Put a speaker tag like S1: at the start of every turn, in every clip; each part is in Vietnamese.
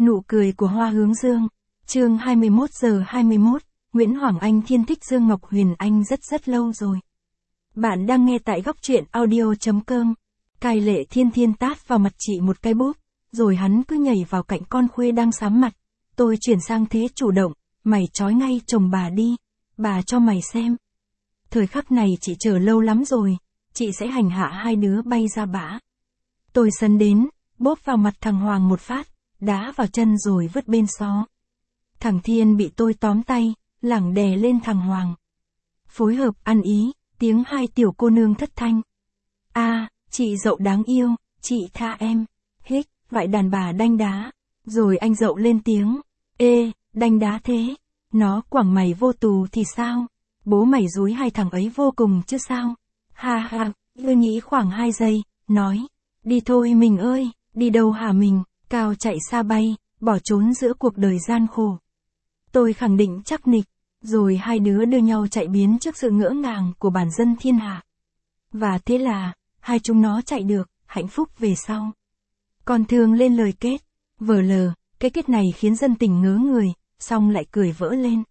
S1: Nụ cười của Hoa Hướng Dương. Chương 21:21, Nguyễn Hoàng Anh thiên thích Dương Ngọc Huyền Anh rất lâu rồi. Bạn đang nghe tại góc truyện audio.com. Cai Lệ Thiên Thiên tát vào mặt chị một cái bốp, rồi hắn cứ nhảy vào cạnh con khuê đang sám mặt. Tôi chuyển sang thế chủ động, mày trói ngay chồng bà đi, bà cho mày xem. Thời khắc này chị chờ lâu lắm rồi, chị sẽ hành hạ hai đứa bay ra bã. Tôi sấn đến, bóp vào mặt thằng Hoàng một phát, đá vào chân rồi vứt bên xó. Thằng Thiên bị tôi tóm tay, lẳng đè lên thằng Hoàng. Phối hợp ăn ý, tiếng hai tiểu cô nương thất thanh. À, chị dậu đáng yêu, chị tha em. Hích, loại đàn bà đanh đá. Rồi anh dậu lên tiếng. Ê, đanh đá thế. Nó quẳng mày vô tù thì sao? Bố mày dúi hai thằng ấy vô cùng chứ sao? Ha ha, tôi nghĩ khoảng 2 giây, nói. Đi thôi mình ơi, đi đâu hả mình? Cao chạy xa bay, bỏ trốn giữa cuộc đời gian khổ. Tôi khẳng định chắc nịch, rồi hai đứa đưa nhau chạy biến trước sự ngỡ ngàng của bản dân thiên hạ. Và thế là, hai chúng nó chạy được, hạnh phúc về sau. Còn thường lên lời kết, vờ lờ, cái kết này khiến dân tình ngớ người, xong lại cười vỡ lên.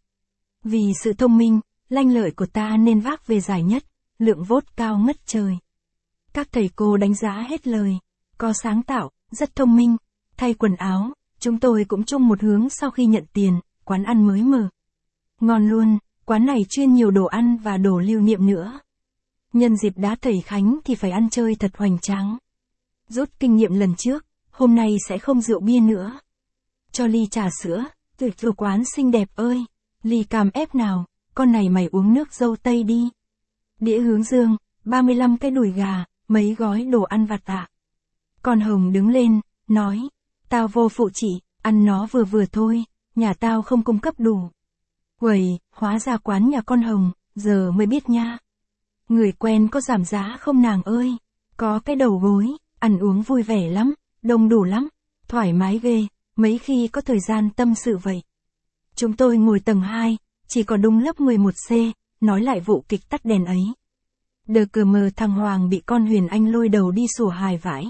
S1: Vì sự thông minh, lanh lợi của ta nên vác về giải nhất, lượng vote cao ngất trời. Các thầy cô đánh giá hết lời, có sáng tạo, rất thông minh. Thay quần áo, chúng tôi cũng chung một hướng sau khi nhận tiền, quán ăn mới mở. Ngon luôn, quán này chuyên nhiều đồ ăn và đồ lưu niệm nữa. Nhân dịp đá thầy Khánh thì phải ăn chơi thật hoành tráng. Rút kinh nghiệm lần trước, hôm nay sẽ không rượu bia nữa. Cho ly trà sữa, tuyệt chủ quán xinh đẹp ơi, ly cam ép nào, con này mày uống nước dâu tây đi. Đĩa Hướng Dương, 35 cái đùi gà, mấy gói đồ ăn vặt ạ. Con Hồng đứng lên, nói, tao vô phụ chị, ăn nó vừa vừa thôi, nhà tao không cung cấp đủ. Uầy, hóa ra quán nhà con Hồng, giờ mới biết nha. Người quen có giảm giá không nàng ơi? Có cái đầu gối, ăn uống vui vẻ lắm, đông đủ lắm, thoải mái ghê, mấy khi có thời gian tâm sự vậy. Chúng tôi ngồi tầng 2, chỉ có đúng lớp 11C, nói lại vụ kịch tắt đèn ấy. Đờ cờ mờ thằng Hoàng bị con Huyền Anh lôi đầu đi sủa hài vãi.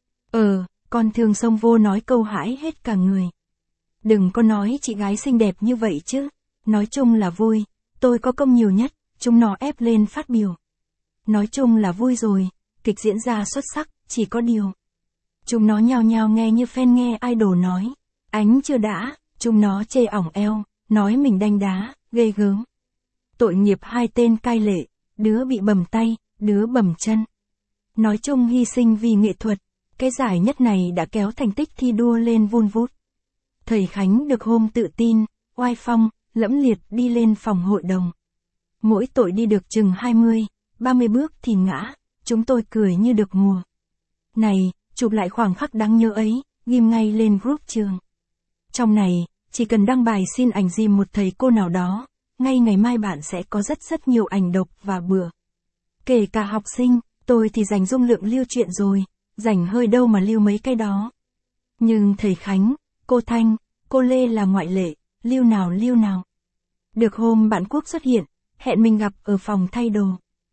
S1: Con thường xông vô nói câu hãi hết cả người. Đừng có nói chị gái xinh đẹp như vậy chứ. Nói chung là vui, tôi có công nhiều nhất, chúng nó ép lên phát biểu. Nói chung là vui rồi, kịch diễn ra xuất sắc, chỉ có điều. Chúng nó nhao nhao nghe như fan nghe idol nói. Ánh chưa đã, chúng nó chê ỏng eo, nói mình đanh đá, ghê gớm. Tội nghiệp hai tên Cai Lệ, đứa bị bầm tay, đứa bầm chân. Nói chung hy sinh vì nghệ thuật. Cái giải nhất này đã kéo thành tích thi đua lên vun vút. Thầy Khánh được hôm tự tin, oai phong, lẫm liệt đi lên phòng hội đồng. Mỗi tội đi được chừng 20, 30 bước thì ngã, chúng tôi cười như được mùa. Này, chụp lại khoảnh khắc đáng nhớ ấy, ghim ngay lên group trường. Trong này, chỉ cần đăng bài xin ảnh ghim một thầy cô nào đó, ngay ngày mai bạn sẽ có rất nhiều ảnh độc và bừa. Kể cả học sinh, tôi thì dành dung lượng lưu truyện rồi. Rảnh hơi đâu mà lưu mấy cái đó. Nhưng thầy Khánh, cô Thanh, cô Lê là ngoại lệ, lưu nào. Được hôm bạn Quốc xuất hiện, hẹn mình gặp ở phòng thay đồ.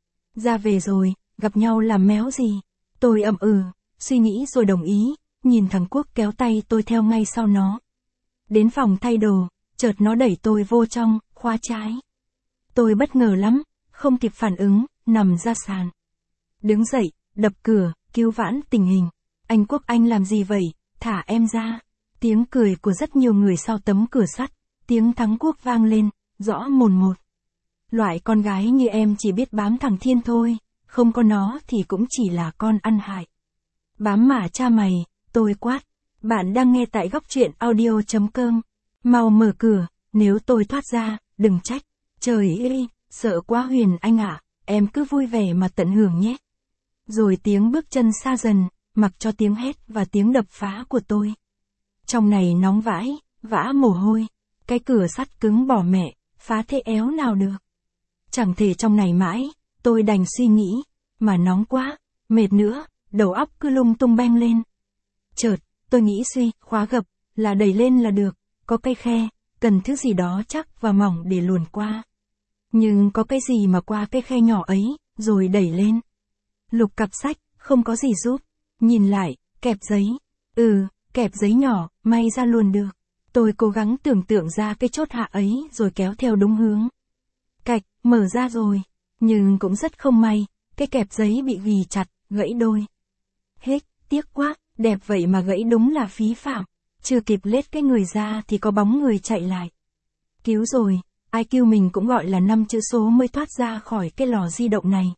S1: Ra về rồi, gặp nhau làm méo gì. Tôi suy nghĩ rồi đồng ý, nhìn thằng Quốc kéo tay tôi theo ngay sau nó. Đến phòng thay đồ, chợt nó đẩy tôi vô trong, khóa trái. Tôi bất ngờ lắm, không kịp phản ứng, nằm ra sàn. Đứng dậy, đập cửa, cứu vãn tình hình. Anh Quốc anh làm gì vậy, thả em ra. Tiếng cười của rất nhiều người sau tấm cửa sắt, tiếng thắng Quốc vang lên, rõ mồn một. Loại con gái như em chỉ biết bám thằng Thiên thôi, không có nó thì cũng chỉ là con ăn hại. Bám mà cha mày, tôi quát. Bạn đang nghe tại góc truyện audio.com. Mau mở cửa, nếu tôi thoát ra, đừng trách. Trời ơi, sợ quá Huyền Anh ạ, em cứ vui vẻ mà tận hưởng nhé. Rồi tiếng bước chân xa dần, mặc cho tiếng hét và tiếng đập phá của tôi. Trong này nóng vãi, vã mồ hôi. Cái cửa sắt cứng bỏ mẹ, phá thế éo nào được. Chẳng thể trong này mãi, tôi đành suy nghĩ. Mà nóng quá, mệt nữa, đầu óc cứ lung tung beng lên. Chợt, tôi nghĩ khóa gập, là đẩy lên là được. Có cái khe, cần thứ gì đó chắc và mỏng để luồn qua. Nhưng có cái gì mà qua cái khe nhỏ ấy, rồi đẩy lên. Lục cặp sách, không có gì giúp. Nhìn lại, kẹp giấy. kẹp giấy nhỏ, may ra luôn được. Tôi cố gắng tưởng tượng ra cái chốt hạ ấy rồi kéo theo đúng hướng. Cạch, mở ra rồi. Nhưng cũng rất không may, cái kẹp giấy bị ghì chặt, gãy đôi. Hếch, tiếc quá, đẹp vậy mà gãy đúng là phí phạm. Chưa kịp lết cái người ra thì có bóng người chạy lại. Cứu rồi, ai kêu mình cũng gọi là 5 chữ số mới thoát ra khỏi cái lò di động này.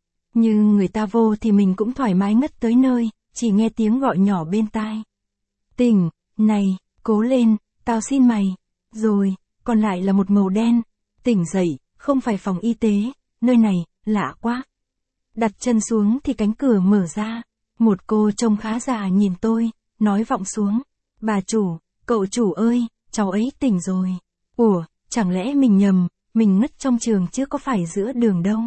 S1: Nhưng người ta vô thì mình cũng thoải mái ngất tới nơi, chỉ nghe tiếng gọi nhỏ bên tai. Tỉnh, này, cố lên, tao xin mày. Rồi, còn lại là một màu đen. Tỉnh dậy, không phải phòng y tế, nơi này, lạ quá. Đặt chân xuống thì cánh cửa mở ra. Một cô trông khá già nhìn tôi, nói vọng xuống. Bà chủ, cậu chủ ơi, cháu ấy tỉnh rồi. Ủa, chẳng lẽ mình nhầm, mình ngất trong trường chứ có phải giữa đường đâu.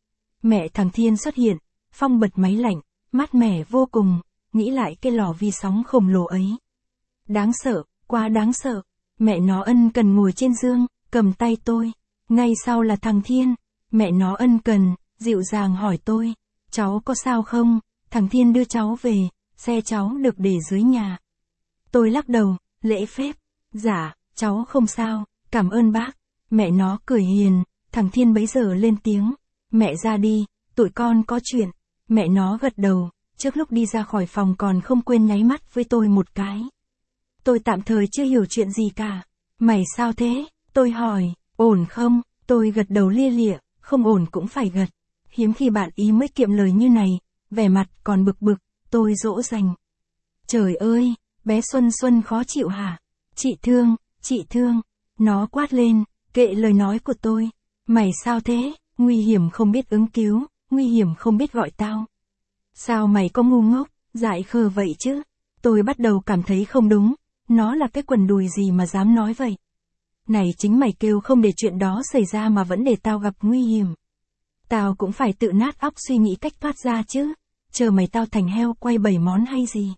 S1: Mẹ thằng Thiên xuất hiện, Phong bật máy lạnh, mát mẻ vô cùng, nghĩ lại cái lò vi sóng khổng lồ ấy. Đáng sợ, quá đáng sợ. Mẹ nó ân cần ngồi trên giường, cầm tay tôi. Ngay sau là thằng Thiên. Mẹ nó ân cần, dịu dàng hỏi tôi. Cháu có sao không? Thằng Thiên đưa cháu về, xe cháu được để dưới nhà. Tôi lắc đầu, lễ phép. Dạ, cháu không sao, cảm ơn bác. Mẹ nó cười hiền, thằng Thiên bấy giờ lên tiếng. Mẹ ra đi, tụi con có chuyện. Mẹ nó gật đầu, trước lúc đi ra khỏi phòng còn không quên nháy mắt với tôi một cái. Tôi tạm thời chưa hiểu chuyện gì cả. Mày sao thế? Tôi hỏi, ổn không? Tôi gật đầu lia lịa, không ổn cũng phải gật. Hiếm khi bạn ý mới kiệm lời như này, vẻ mặt còn bực bực, tôi dỗ dành. Trời ơi, bé Xuân Xuân khó chịu hả? Chị thương, nó quát lên, kệ lời nói của tôi. Mày sao thế? Nguy hiểm không biết ứng cứu, nguy hiểm không biết gọi tao. Sao mày có ngu ngốc, dại khờ vậy chứ? Tôi bắt đầu cảm thấy không đúng, nó là cái quần đùi gì mà dám nói vậy? Này chính mày kêu không để chuyện đó xảy ra mà vẫn để tao gặp nguy hiểm. Tao cũng phải tự nát óc suy nghĩ cách thoát ra chứ, chờ mày tao thành heo quay 7 món hay gì?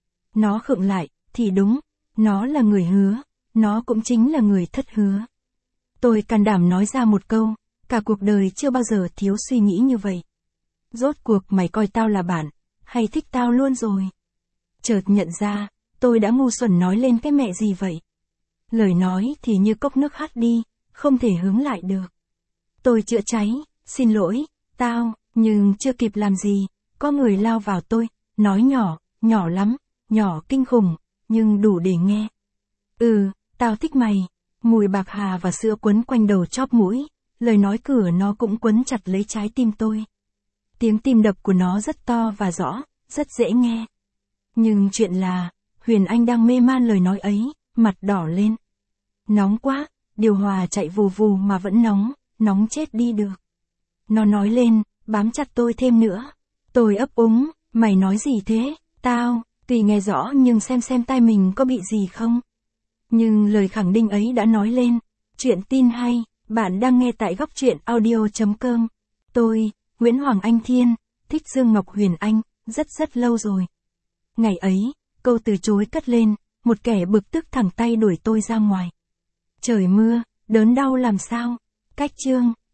S1: Nó khựng lại, thì đúng, nó là người hứa, nó cũng chính là người thất hứa. Tôi can đảm nói ra một câu, cả cuộc đời chưa bao giờ thiếu suy nghĩ như vậy. Rốt cuộc mày coi tao là bạn, hay thích tao luôn rồi? Chợt nhận ra, tôi đã ngu xuẩn nói lên cái mẹ gì vậy? Lời nói thì như cốc nước hắt đi, không thể hướng lại được. Tôi chữa cháy, xin lỗi, tao, nhưng chưa kịp làm gì, có người lao vào tôi, nói nhỏ, nhỏ lắm, nhỏ kinh khủng, nhưng đủ để nghe. Tao thích mày. Mùi bạc hà và sữa quấn quanh đầu chóp mũi, lời nói cửa nó cũng quấn chặt lấy trái tim tôi. Tiếng tim đập của nó rất to và rõ, rất dễ nghe. Nhưng chuyện là, Huyền Anh đang mê man lời nói ấy, mặt đỏ lên. Nóng quá, điều hòa chạy vù vù mà vẫn nóng chết đi được. Nó nói lên, bám chặt tôi thêm nữa. Tôi ấp úng, mày nói gì thế? Tao, tuy nghe rõ nhưng xem tai mình có bị gì không? Nhưng lời khẳng định ấy đã nói lên. Chuyện tin hay, bạn đang nghe tại góc truyện audio.com. Tôi, Nguyễn Hoàng Anh Thiên, thích Dương Ngọc Huyền Anh, rất lâu rồi. Ngày ấy, câu từ chối cất lên, một kẻ bực tức thẳng tay đuổi tôi ra ngoài. Trời mưa, đớn đau làm sao? Cách chương.